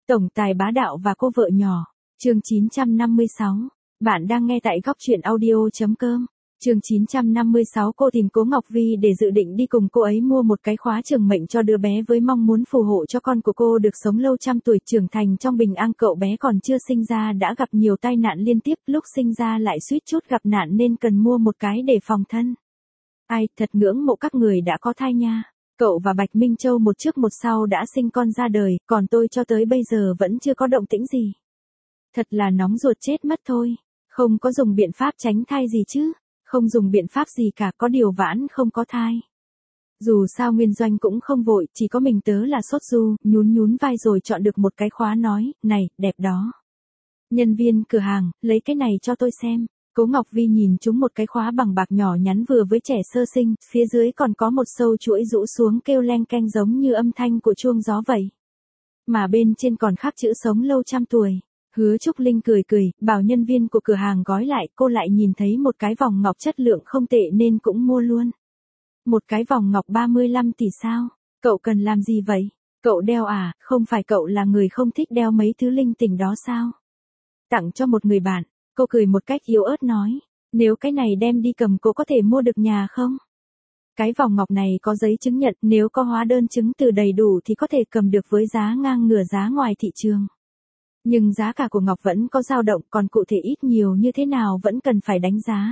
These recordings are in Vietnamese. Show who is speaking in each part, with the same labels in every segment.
Speaker 1: Tổng tài bá đạo và cô vợ nhỏ. Chương 956. Bạn đang nghe tại góc truyện audio.com. Chương 956. Cô tìm Cố Ngọc Vi để dự định đi cùng cô ấy mua một cái khóa trường mệnh cho đứa bé với mong muốn phù hộ cho con của cô được sống lâu trăm tuổi trưởng thành trong bình an. Cậu bé còn chưa sinh ra đã gặp nhiều tai nạn liên tiếp, lúc sinh ra lại suýt chút gặp nạn nên cần mua một cái để phòng thân. Ai, thật ngưỡng mộ các người đã có thai nha. Cậu và Bạch Minh Châu một trước một sau đã sinh con ra đời, còn tôi cho tới bây giờ vẫn chưa có động tĩnh gì. Thật là nóng ruột chết mất thôi. Không có dùng biện pháp tránh thai gì chứ? Không dùng biện pháp gì cả, có điều Vãn không có thai. Dù sao Nguyên Doanh cũng không vội, chỉ có mình tớ là sốt du, nhún vai rồi chọn được một cái khóa nói, này, đẹp đó. Nhân viên cửa hàng, lấy cái này cho tôi xem. Cố Ngọc Vi nhìn chúng một cái khóa bằng bạc nhỏ nhắn vừa với trẻ sơ sinh, phía dưới còn có một sâu chuỗi rũ xuống kêu leng keng giống như âm thanh của chuông gió vậy. Mà bên trên còn khắc chữ sống lâu trăm tuổi. Hứa Trúc Linh cười, bảo nhân viên của cửa hàng gói lại, cô lại nhìn thấy một cái vòng ngọc chất lượng không tệ nên cũng mua luôn. Một cái vòng ngọc 35 tỷ sao? Cậu cần làm gì vậy? Cậu đeo à, không phải cậu là người không thích đeo mấy thứ linh tinh đó sao? Tặng cho một người bạn. Cô cười một cách yếu ớt nói, nếu cái này đem đi cầm cô có thể mua được nhà không? Cái vòng ngọc này có giấy chứng nhận, nếu có hóa đơn chứng từ đầy đủ thì có thể cầm được với giá ngang ngửa giá ngoài thị trường. Nhưng giá cả của ngọc vẫn có dao động, còn cụ thể ít nhiều như thế nào vẫn cần phải đánh giá.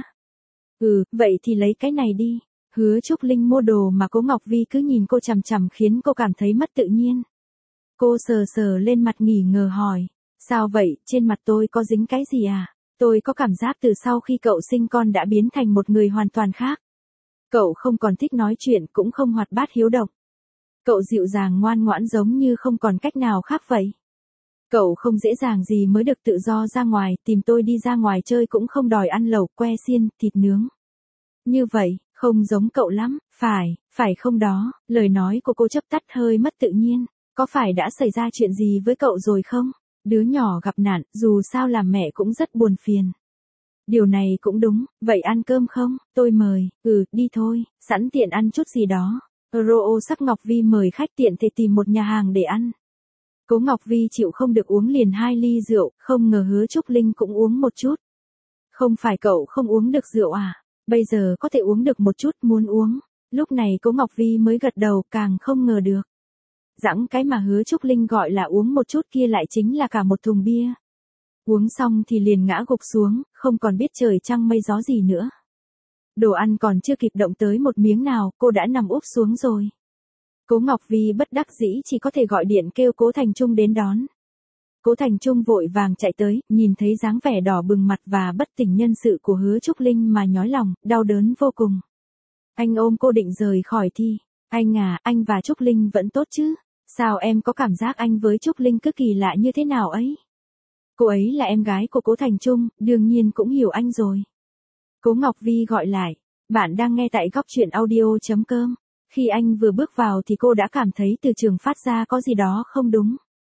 Speaker 1: Vậy thì lấy cái này đi. Hứa Trúc Linh mua đồ mà Cố Ngọc Vi cứ nhìn cô chằm chằm khiến cô cảm thấy mất tự nhiên. Cô sờ lên mặt nghỉ ngờ hỏi. Sao vậy, trên mặt tôi có dính cái gì à? Tôi có cảm giác từ sau khi cậu sinh con đã biến thành một người hoàn toàn khác. Cậu không còn thích nói chuyện, cũng không hoạt bát hiếu động. Cậu dịu dàng ngoan ngoãn giống như không còn cách nào khác vậy. Cậu không dễ dàng gì mới được tự do ra ngoài, tìm tôi đi ra ngoài chơi cũng không đòi ăn lẩu, que xiên, thịt nướng. Như vậy, không giống cậu lắm, phải không đó? Lời nói của cô chớp tắt hơi mất tự nhiên. Có phải đã xảy ra chuyện gì với cậu rồi không? Đứa nhỏ gặp nạn, dù sao làm mẹ cũng rất buồn phiền. Điều này cũng đúng, vậy ăn cơm không? Tôi mời, đi thôi, sẵn tiện ăn chút gì đó. Sắc Ngọc Vi mời khách tiện thể tìm một nhà hàng để ăn. Cố Ngọc Vi chịu không được uống liền 2 ly rượu, không ngờ Hứa Trúc Linh cũng uống một chút. Không phải cậu không uống được rượu à? Bây giờ có thể uống được một chút, muốn uống. Lúc này Cố Ngọc Vi mới gật đầu, càng không ngờ được. Dẵng cái mà Hứa Trúc Linh gọi là uống một chút kia lại chính là cả một thùng bia. Uống xong thì liền ngã gục xuống, không còn biết trời trăng mây gió gì nữa. Đồ ăn còn chưa kịp động tới một miếng nào, cô đã nằm úp xuống rồi. Cố Ngọc Vi bất đắc dĩ chỉ có thể gọi điện kêu Cố Thành Trung đến đón. Cố Thành Trung vội vàng chạy tới, nhìn thấy dáng vẻ đỏ bừng mặt và bất tỉnh nhân sự của Hứa Trúc Linh mà nhói lòng, đau đớn vô cùng. Anh ôm cô định rời khỏi thì, anh à, anh và Trúc Linh vẫn tốt chứ? Sao em có cảm giác anh với Trúc Linh cứ kỳ lạ như thế nào ấy? Cô ấy là em gái của Cố Thành Trung, đương nhiên cũng hiểu anh rồi. Cố Ngọc Vi gọi lại, bạn đang nghe tại góc truyện audio.com. Khi anh vừa bước vào thì cô đã cảm thấy từ trường phát ra có gì đó không đúng.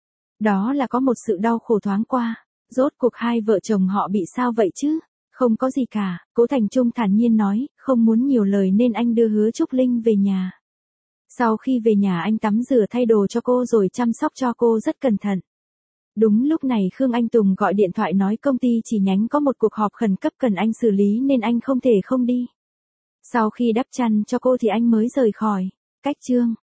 Speaker 1: Đó là có một sự đau khổ thoáng qua. Rốt cuộc hai vợ chồng họ bị sao vậy chứ? Không có gì cả, Cố Thành Trung thản nhiên nói, không muốn nhiều lời nên anh đưa Hứa Trúc Linh về nhà. Sau khi về nhà anh tắm rửa thay đồ cho cô rồi chăm sóc cho cô rất cẩn thận. Đúng lúc này Khương Anh Tùng gọi điện thoại nói công ty chi nhánh có một cuộc họp khẩn cấp cần anh xử lý nên anh không thể không đi. Sau khi đắp chăn cho cô thì anh mới rời khỏi. Cách chương